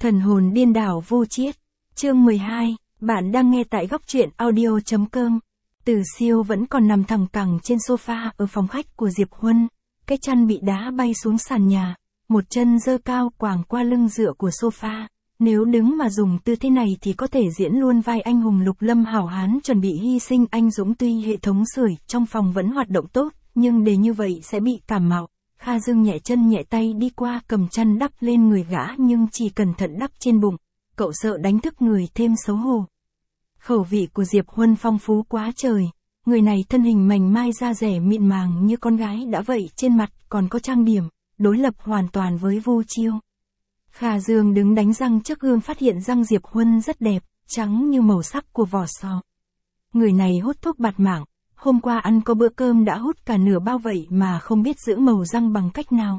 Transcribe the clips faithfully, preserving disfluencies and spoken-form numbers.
Thần hồn điên đảo vô chiết. Chương mười hai, bạn đang nghe tại góc truyện audio.com. Từ Siêu vẫn còn nằm thẳng cẳng trên sofa ở phòng khách của Diệp Huân. Cái chăn bị đá bay xuống sàn nhà. Một chân giơ cao quàng qua lưng dựa của sofa. Nếu đứng mà dùng tư thế này thì có thể diễn luôn vai anh hùng lục lâm hảo hán chuẩn bị hy sinh anh dũng. Tuy hệ thống sưởi trong phòng vẫn hoạt động tốt, nhưng để như vậy sẽ bị cảm mạo. Kha Dương nhẹ chân nhẹ tay đi qua cầm chăn đắp lên người gã, nhưng chỉ cẩn thận đắp trên bụng. Cậu sợ đánh thức người thêm xấu hổ. Khẩu vị của Diệp Huân phong phú quá trời. Người này thân hình mảnh mai, da dẻ mịn màng như con gái đã vậy, trên mặt còn có trang điểm, đối lập hoàn toàn với Vu Chiêu. Kha Dương đứng đánh răng trước gương phát hiện răng Diệp Huân rất đẹp, trắng như màu sắc của vỏ sò. Người này hút thuốc bạt mạng, hôm qua ăn có bữa cơm đã hút cả nửa bao vậy mà không biết giữ màu răng bằng cách nào.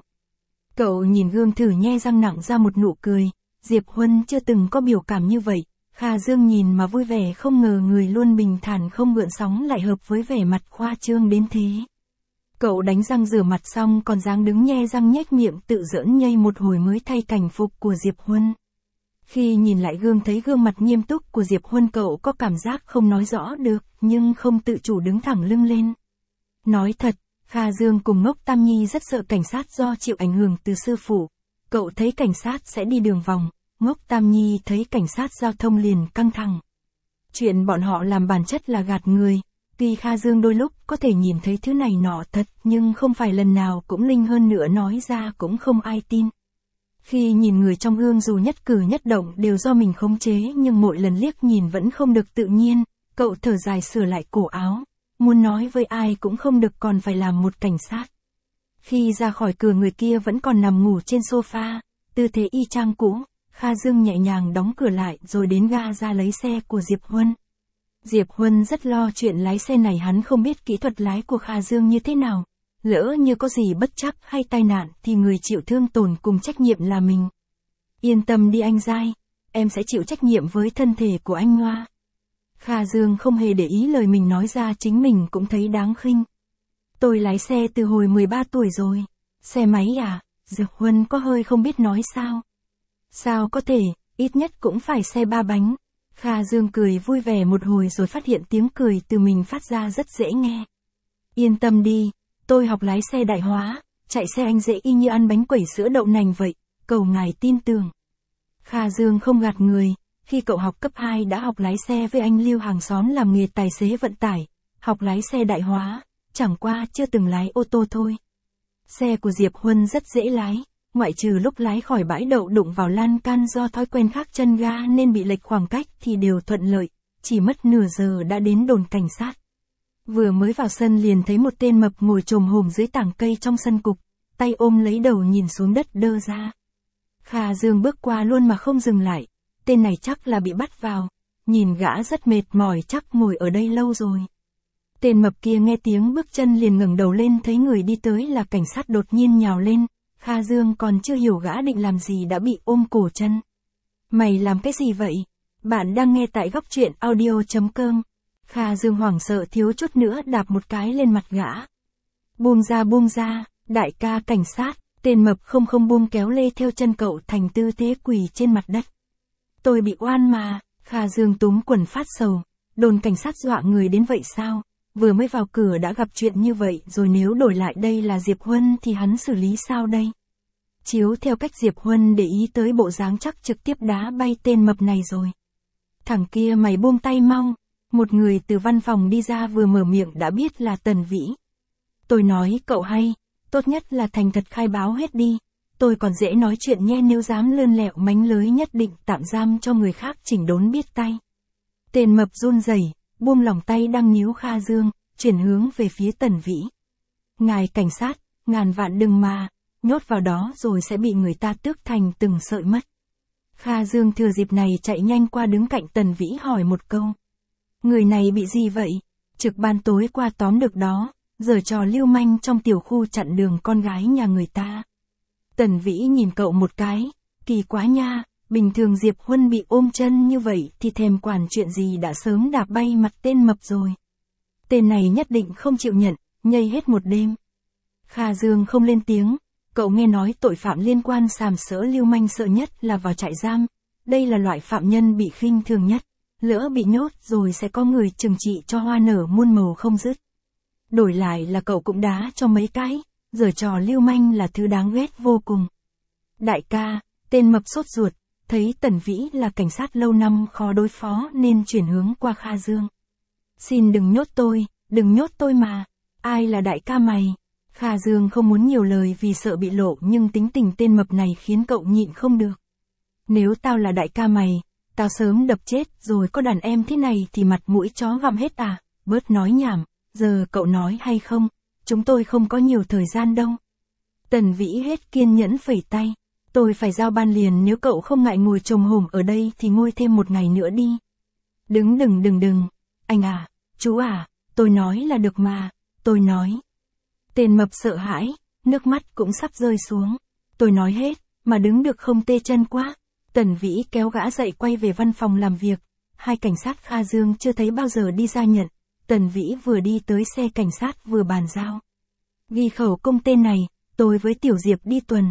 Cậu nhìn gương thử nhe răng nặng ra một nụ cười. Diệp Huân chưa từng có biểu cảm như vậy. Kha Dương nhìn mà vui vẻ, không ngờ người luôn bình thản không gợn sóng lại hợp với vẻ mặt khoa trương đến thế. Cậu đánh răng rửa mặt xong còn dáng đứng nhe răng nhếch miệng tự giỡn nhây một hồi mới thay cảnh phục của Diệp Huân. Khi nhìn lại gương thấy gương mặt nghiêm túc của Diệp Huân, cậu có cảm giác không nói rõ được, nhưng không tự chủ đứng thẳng lưng lên. Nói thật, Kha Dương cùng Ngốc Tam Nhi rất sợ cảnh sát do chịu ảnh hưởng từ sư phụ. Cậu thấy cảnh sát sẽ đi đường vòng, Ngốc Tam Nhi thấy cảnh sát giao thông liền căng thẳng. Chuyện bọn họ làm bản chất là gạt người. Tuy Kha Dương đôi lúc có thể nhìn thấy thứ này nọ thật, nhưng không phải lần nào cũng linh, hơn nữa nói ra cũng không ai tin. Khi nhìn người trong gương dù nhất cử nhất động đều do mình khống chế, nhưng mỗi lần liếc nhìn vẫn không được tự nhiên. Cậu thở dài sửa lại cổ áo. Muốn nói với ai cũng không được, còn phải làm một cảnh sát. Khi ra khỏi cửa người kia vẫn còn nằm ngủ trên sofa, tư thế y chang cũ. Kha Dương nhẹ nhàng đóng cửa lại rồi đến ga ra lấy xe của Diệp Huân. Diệp Huân rất lo chuyện lái xe này, hắn không biết kỹ thuật lái của Kha Dương như thế nào. Lỡ như có gì bất trắc hay tai nạn thì người chịu thương tổn cùng trách nhiệm là mình. Yên tâm đi anh Giai, em sẽ chịu trách nhiệm với thân thể của anh Hoa. Kha Dương không hề để ý lời mình nói ra, chính mình cũng thấy đáng khinh. Tôi lái xe từ hồi mười ba tuổi rồi. Xe máy à? Diệp Huân có hơi không biết nói sao. Sao có thể, ít nhất cũng phải xe ba bánh. Kha Dương cười vui vẻ một hồi rồi phát hiện tiếng cười từ mình phát ra rất dễ nghe. Yên tâm đi, tôi học lái xe đại hóa, chạy xe anh dễ y như ăn bánh quẩy sữa đậu nành vậy, cầu ngài tin tưởng. Kha Dương không gạt người, khi cậu học cấp hai đã học lái xe với anh Lưu hàng xóm làm nghề tài xế vận tải, học lái xe đại hóa, chẳng qua chưa từng lái ô tô thôi. Xe của Diệp Huân rất dễ lái. Ngoại trừ lúc lái khỏi bãi đậu đụng vào lan can do thói quen khác chân ga nên bị lệch khoảng cách thì đều thuận lợi, chỉ mất nửa giờ đã đến đồn cảnh sát. Vừa mới vào sân liền thấy một tên mập ngồi chồm hổm dưới tảng cây trong sân cục, tay ôm lấy đầu nhìn xuống đất đơ ra. Kha Dương bước qua luôn mà không dừng lại, tên này chắc là bị bắt vào, nhìn gã rất mệt mỏi, chắc ngồi ở đây lâu rồi. Tên mập kia nghe tiếng bước chân liền ngẩng đầu lên, thấy người đi tới là cảnh sát đột nhiên nhào lên. Kha Dương còn chưa hiểu gã định làm gì đã bị ôm cổ chân. Mày làm cái gì vậy? Bạn đang nghe tại góc truyện audio.com. Kha Dương hoảng sợ thiếu chút nữa đạp một cái lên mặt gã. Buông ra buông ra, đại ca cảnh sát. Tên mập không không buông kéo lê theo chân cậu thành tư thế quỳ trên mặt đất. Tôi bị oan mà. Kha Dương túm quần phát sầu. Đồn cảnh sát dọa người đến vậy sao? Vừa mới vào cửa đã gặp chuyện như vậy rồi, nếu đổi lại đây là Diệp Huân thì hắn xử lý sao đây? Chiếu theo cách Diệp Huân để ý tới bộ dáng chắc trực tiếp đá bay tên mập này rồi. Thằng kia mày buông tay mau. Một người từ văn phòng đi ra, vừa mở miệng đã biết là Tần Vĩ. Tôi nói cậu hay, tốt nhất là thành thật khai báo hết đi. Tôi còn dễ nói chuyện nhé, nếu dám lươn lẹo mánh lới nhất định tạm giam cho người khác chỉnh đốn biết tay. Tên mập run rẩy, buông lỏng tay đang níu Kha Dương, chuyển hướng về phía Tần Vĩ. Ngài cảnh sát, ngàn vạn đừng mà, nhốt vào đó rồi sẽ bị người ta tước thành từng sợi mất. Kha Dương thừa dịp này chạy nhanh qua đứng cạnh Tần Vĩ hỏi một câu. Người này bị gì vậy? Trực ban tối qua tóm được đó, giở trò lưu manh trong tiểu khu chặn đường con gái nhà người ta. Tần Vĩ nhìn cậu một cái, kỳ quá nha. Bình thường Diệp Huân bị ôm chân như vậy thì thèm quản chuyện gì đã sớm đạp bay mặt tên mập rồi. Tên này nhất định không chịu nhận, nhây hết một đêm. Kha Dương không lên tiếng, Cậu nghe nói tội phạm liên quan sàm sỡ lưu manh sợ nhất là vào trại giam. Đây là loại phạm nhân bị khinh thường nhất. Lỡ bị nhốt rồi sẽ có người trừng trị cho hoa nở muôn màu không dứt. Đổi lại là cậu cũng đá cho mấy cái, giở trò lưu manh là thứ đáng ghét vô cùng. Đại ca, tên mập sốt ruột, thấy Tần Vĩ là cảnh sát lâu năm khó đối phó nên chuyển hướng qua Kha Dương. Xin đừng nhốt tôi, đừng nhốt tôi mà, ai là đại ca mày? Kha Dương không muốn nhiều lời vì sợ bị lộ nhưng tính tình tên mập này khiến cậu nhịn không được. Nếu tao là đại ca mày, tao sớm đập chết rồi, có đàn em thế này thì mặt mũi chó gặm hết à, bớt nói nhảm, giờ cậu nói hay không, chúng tôi không có nhiều thời gian đâu. Tần Vĩ hết kiên nhẫn phẩy tay, tôi phải giao ban liền, nếu cậu không ngại ngồi chồm hổm ở đây thì ngồi thêm một ngày nữa đi. Đừng đừng đừng đừng, anh à, chú à, tôi nói là được mà, tôi nói. Tên mập sợ hãi, nước mắt cũng sắp rơi xuống. Tôi nói hết, mà đứng được không tê chân quá. Tần Vĩ kéo gã dậy quay về văn phòng làm việc. Hai cảnh sát Kha Dương chưa thấy bao giờ đi ra nhận. Tần Vĩ vừa đi tới xe cảnh sát vừa bàn giao. Ghi khẩu công tên này, tôi với Tiểu Diệp đi tuần.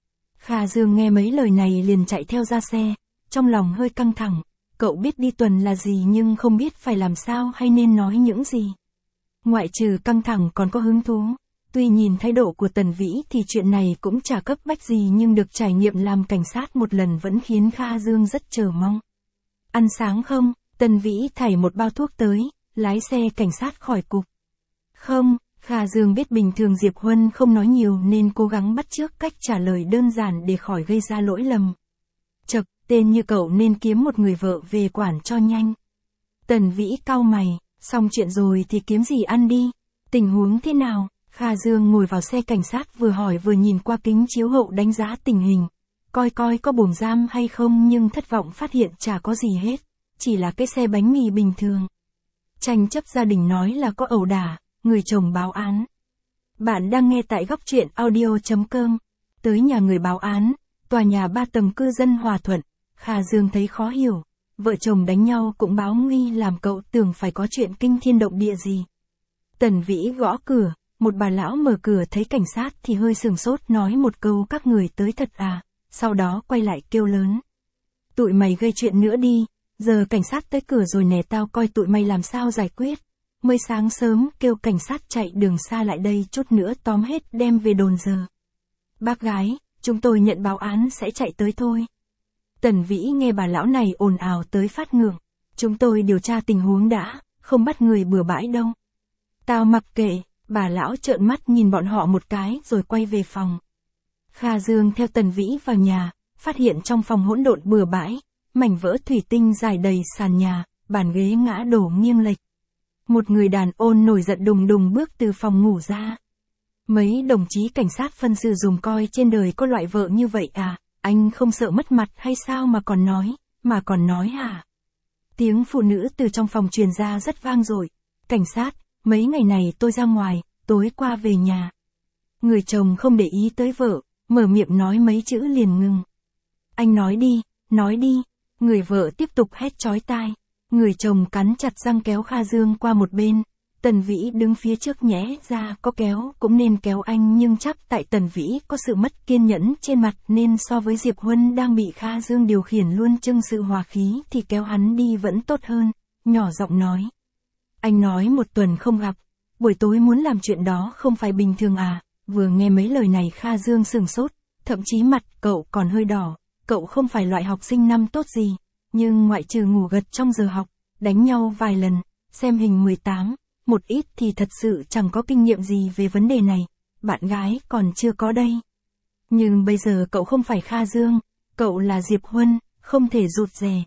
Kha Dương nghe mấy lời này liền chạy theo ra xe. Trong lòng hơi căng thẳng. Cậu biết đi tuần là gì nhưng không biết phải làm sao hay nên nói những gì. Ngoại trừ căng thẳng còn có hứng thú. Tuy nhìn thái độ của Tần Vĩ thì chuyện này cũng chả cấp bách gì nhưng được trải nghiệm làm cảnh sát một lần vẫn khiến Kha Dương rất chờ mong. Ăn sáng không? Tần Vĩ thảy một bao thuốc tới, lái xe cảnh sát khỏi cục. Không, Kha Dương biết bình thường Diệp Huân không nói nhiều nên cố gắng bắt chước cách trả lời đơn giản để khỏi gây ra lỗi lầm. Chậc, tên như cậu nên kiếm một người vợ về quản cho nhanh. Tần Vĩ cau mày, xong chuyện rồi thì kiếm gì ăn đi, tình huống thế nào? Kha Dương ngồi vào xe cảnh sát vừa hỏi vừa nhìn qua kính chiếu hậu đánh giá tình hình. Coi coi có buồng giam hay không nhưng thất vọng phát hiện chả có gì hết. Chỉ là cái xe bánh mì bình thường. Tranh chấp gia đình nói là có ẩu đả, người chồng báo án. Bạn đang nghe tại góc truyện audio chấm com. Tới nhà người báo án, tòa nhà ba tầng cư dân Hòa Thuận. Kha Dương thấy khó hiểu. Vợ chồng đánh nhau cũng báo nguy làm cậu tưởng phải có chuyện kinh thiên động địa gì. Tần Vĩ gõ cửa. Một bà lão mở cửa thấy cảnh sát thì hơi sừng sốt nói một câu các người tới thật à, sau đó quay lại kêu lớn. Tụi mày gây chuyện nữa đi, giờ cảnh sát tới cửa rồi nè, tao coi tụi mày làm sao giải quyết. Mới sáng sớm kêu cảnh sát chạy đường xa lại đây, chút nữa tóm hết đem về đồn giờ. Bác gái, chúng tôi nhận báo án sẽ chạy tới thôi. Tần Vĩ nghe bà lão này ồn ào tới phát ngượng. Chúng tôi điều tra tình huống đã, không bắt người bừa bãi đâu. Tao mặc kệ. Bà lão trợn mắt nhìn bọn họ một cái rồi quay về phòng. Kha Dương theo Tần Vĩ vào nhà, phát hiện trong phòng hỗn độn bừa bãi, mảnh vỡ thủy tinh rải đầy sàn nhà, bàn ghế ngã đổ nghiêng lệch. Một người đàn ông nổi giận đùng đùng bước từ phòng ngủ ra. Mấy đồng chí cảnh sát phân xử dùm coi trên đời có loại vợ như vậy à, anh không sợ mất mặt hay sao mà còn nói, mà còn nói hả? Tiếng phụ nữ từ trong phòng truyền ra rất vang dội. Cảnh sát, mấy ngày này tôi ra ngoài, tối qua về nhà. Người chồng không để ý tới vợ, mở miệng nói mấy chữ liền ngừng. Anh nói đi, nói đi. Người vợ tiếp tục hét chói tai. Người chồng cắn chặt răng kéo Kha Dương qua một bên. Tần Vĩ đứng phía trước nhẽ ra có kéo cũng nên kéo anh nhưng chắc tại Tần Vĩ có sự mất kiên nhẫn trên mặt nên so với Diệp Huân đang bị Kha Dương điều khiển luôn trưng sự hòa khí thì kéo hắn đi vẫn tốt hơn. Nhỏ giọng nói. Anh nói một tuần không gặp, buổi tối muốn làm chuyện đó không phải bình thường à? Vừa nghe mấy lời này Kha Dương sửng sốt, thậm chí mặt cậu còn hơi đỏ. Cậu không phải loại học sinh năm tốt gì, nhưng ngoại trừ ngủ gật trong giờ học, đánh nhau vài lần, xem hình mười tám, một ít thì thật sự chẳng có kinh nghiệm gì về vấn đề này. Bạn gái còn chưa có đây. Nhưng bây giờ cậu không phải Kha Dương, cậu là Diệp Huân, không thể rụt rè.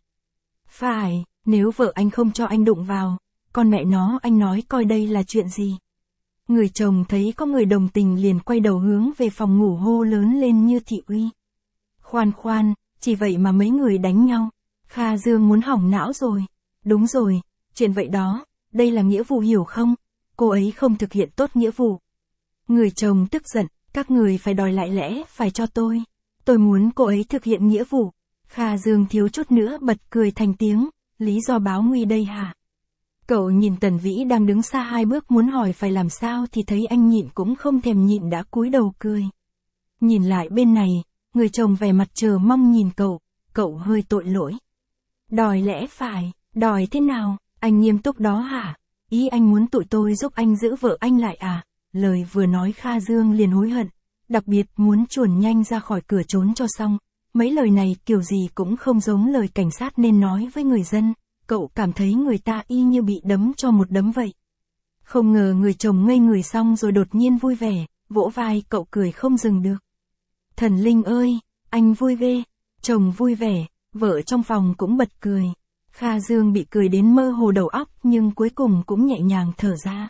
Phải, nếu vợ anh không cho anh đụng vào, con mẹ nó anh nói coi đây là chuyện gì. Người chồng thấy có người đồng tình liền quay đầu hướng về phòng ngủ hô lớn lên như thị uy. Khoan khoan, chỉ vậy mà mấy người đánh nhau. Kha Dương muốn hỏng não rồi. Đúng rồi, chuyện vậy đó, đây là nghĩa vụ hiểu không? Cô ấy không thực hiện tốt nghĩa vụ. Người chồng tức giận, các người phải đòi lại lẽ phải cho tôi. Tôi muốn cô ấy thực hiện nghĩa vụ. Kha Dương thiếu chút nữa bật cười thành tiếng, lý do báo nguy đây hả? Cậu nhìn Tần Vĩ đang đứng xa hai bước muốn hỏi phải làm sao thì thấy anh nhịn cũng không thèm nhịn đã cúi đầu cười. Nhìn lại bên này, người chồng vẻ mặt chờ mong nhìn cậu, cậu hơi tội lỗi. Đòi lẽ phải, đòi thế nào, anh nghiêm túc đó hả? Ý anh muốn tụi tôi giúp anh giữ vợ anh lại à? Lời vừa nói Kha Dương liền hối hận, đặc biệt muốn chuồn nhanh ra khỏi cửa trốn cho xong. Mấy lời này kiểu gì cũng không giống lời cảnh sát nên nói với người dân, cậu cảm thấy người ta y như bị đấm cho một đấm vậy. Không ngờ người chồng ngây người xong rồi đột nhiên vui vẻ, vỗ vai cậu cười không dừng được. Thần linh ơi, anh vui ghê, chồng vui vẻ, vợ trong phòng cũng bật cười. Kha Dương bị cười đến mơ hồ đầu óc nhưng cuối cùng cũng nhẹ nhàng thở ra.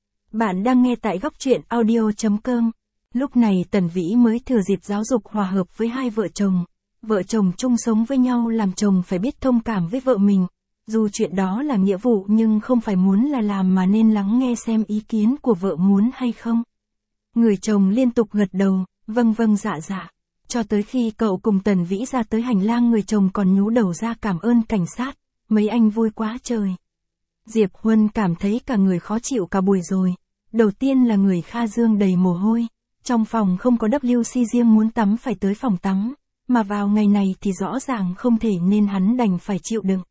Bạn đang nghe tại góc truyện audio chấm com. Lúc này Tần Vĩ mới thừa dịp giáo dục hòa hợp với hai vợ chồng. Vợ chồng chung sống với nhau làm chồng phải biết thông cảm với vợ mình. Dù chuyện đó là nghĩa vụ nhưng không phải muốn là làm mà nên lắng nghe xem ý kiến của vợ muốn hay không. Người chồng liên tục gật đầu, vâng vâng dạ dạ. Cho tới khi cậu cùng Tần Vĩ ra tới hành lang người chồng còn nhú đầu ra cảm ơn cảnh sát. Mấy anh vui quá trời. Diệp Huân cảm thấy cả người khó chịu cả buổi rồi. Đầu tiên là người Kha Dương đầy mồ hôi. Trong phòng không có vê xê riêng muốn tắm phải tới phòng tắm. Mà vào ngày này thì rõ ràng không thể nên hắn đành phải chịu đựng.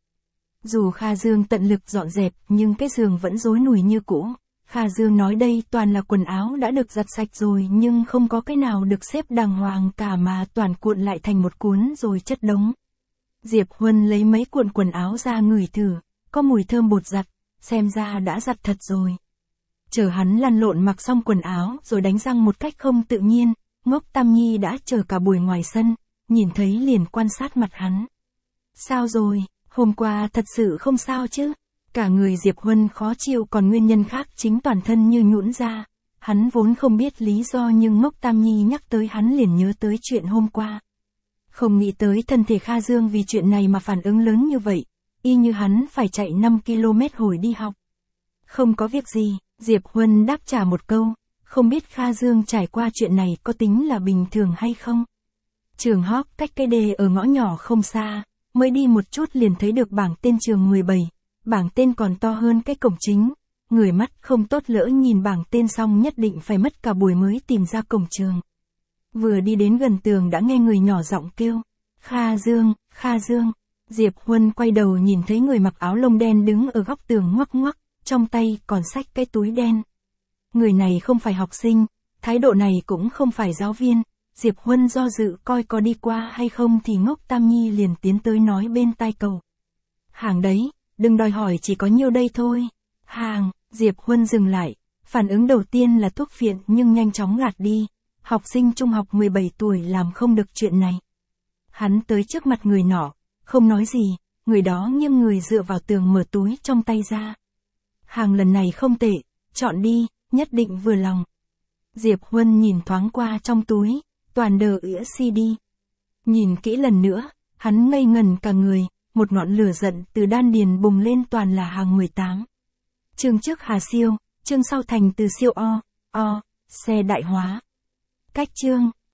Dù Kha Dương tận lực dọn dẹp nhưng cái giường vẫn rối nùi như cũ. Kha Dương nói đây toàn là quần áo đã được giặt sạch rồi nhưng không có cái nào được xếp đàng hoàng cả mà toàn cuộn lại thành một cuốn rồi chất đống. Diệp Huân lấy mấy cuộn quần áo ra ngửi thử, có mùi thơm bột giặt, xem ra đã giặt thật rồi. Chờ hắn lăn lộn mặc xong quần áo rồi đánh răng một cách không tự nhiên, Ngốc Tam Nhi đã chờ cả buổi ngoài sân, nhìn thấy liền quan sát mặt hắn. Sao rồi, hôm qua thật sự không sao chứ? Cả người Diệp Huân khó chịu còn nguyên nhân khác chính toàn thân như nhũn ra. Hắn vốn không biết lý do nhưng Ngốc Tam Nhi nhắc tới hắn liền nhớ tới chuyện hôm qua. Không nghĩ tới thân thể Kha Dương vì chuyện này mà phản ứng lớn như vậy, y như hắn phải chạy năm ki lô mét hồi đi học. Không có việc gì, Diệp Huân đáp trả một câu, không biết Kha Dương trải qua chuyện này có tính là bình thường hay không. Trường học cách cây đề ở ngõ nhỏ không xa, mới đi một chút liền thấy được bảng tên trường mười bảy, bảng tên còn to hơn cái cổng chính. Người mắt không tốt lỡ nhìn bảng tên xong nhất định phải mất cả buổi mới tìm ra cổng trường. Vừa đi đến gần tường đã nghe người nhỏ giọng kêu, Kha Dương, Kha Dương. Diệp Huân quay đầu nhìn thấy người mặc áo lông đen đứng ở góc tường ngoắc ngoắc, trong tay còn xách cái túi đen. Người này không phải học sinh, thái độ này cũng không phải giáo viên. Diệp Huân do dự coi có đi qua hay không thì Ngốc Tam Nhi liền tiến tới nói bên tai cậu. Hàng đấy, đừng đòi hỏi chỉ có nhiêu đây thôi. Hàng, Diệp Huân dừng lại, phản ứng đầu tiên là thuốc phiện nhưng nhanh chóng gạt đi. Học sinh trung học mười bảy tuổi làm không được chuyện này. Hắn tới trước mặt người nọ, không nói gì, người đó nghiêng người dựa vào tường mở túi trong tay ra. Hàng lần này không tệ, chọn đi, nhất định vừa lòng. Diệp Huân nhìn thoáng qua trong túi, toàn đờ ĩa xê đê. Nhìn kỹ lần nữa, hắn ngây ngần cả người, một ngọn lửa giận từ đan điền bùng lên toàn là hàng mười tám. Chương trước Hà siêu, chương sau thành từ siêu o, o, xe đại hóa. Cách chương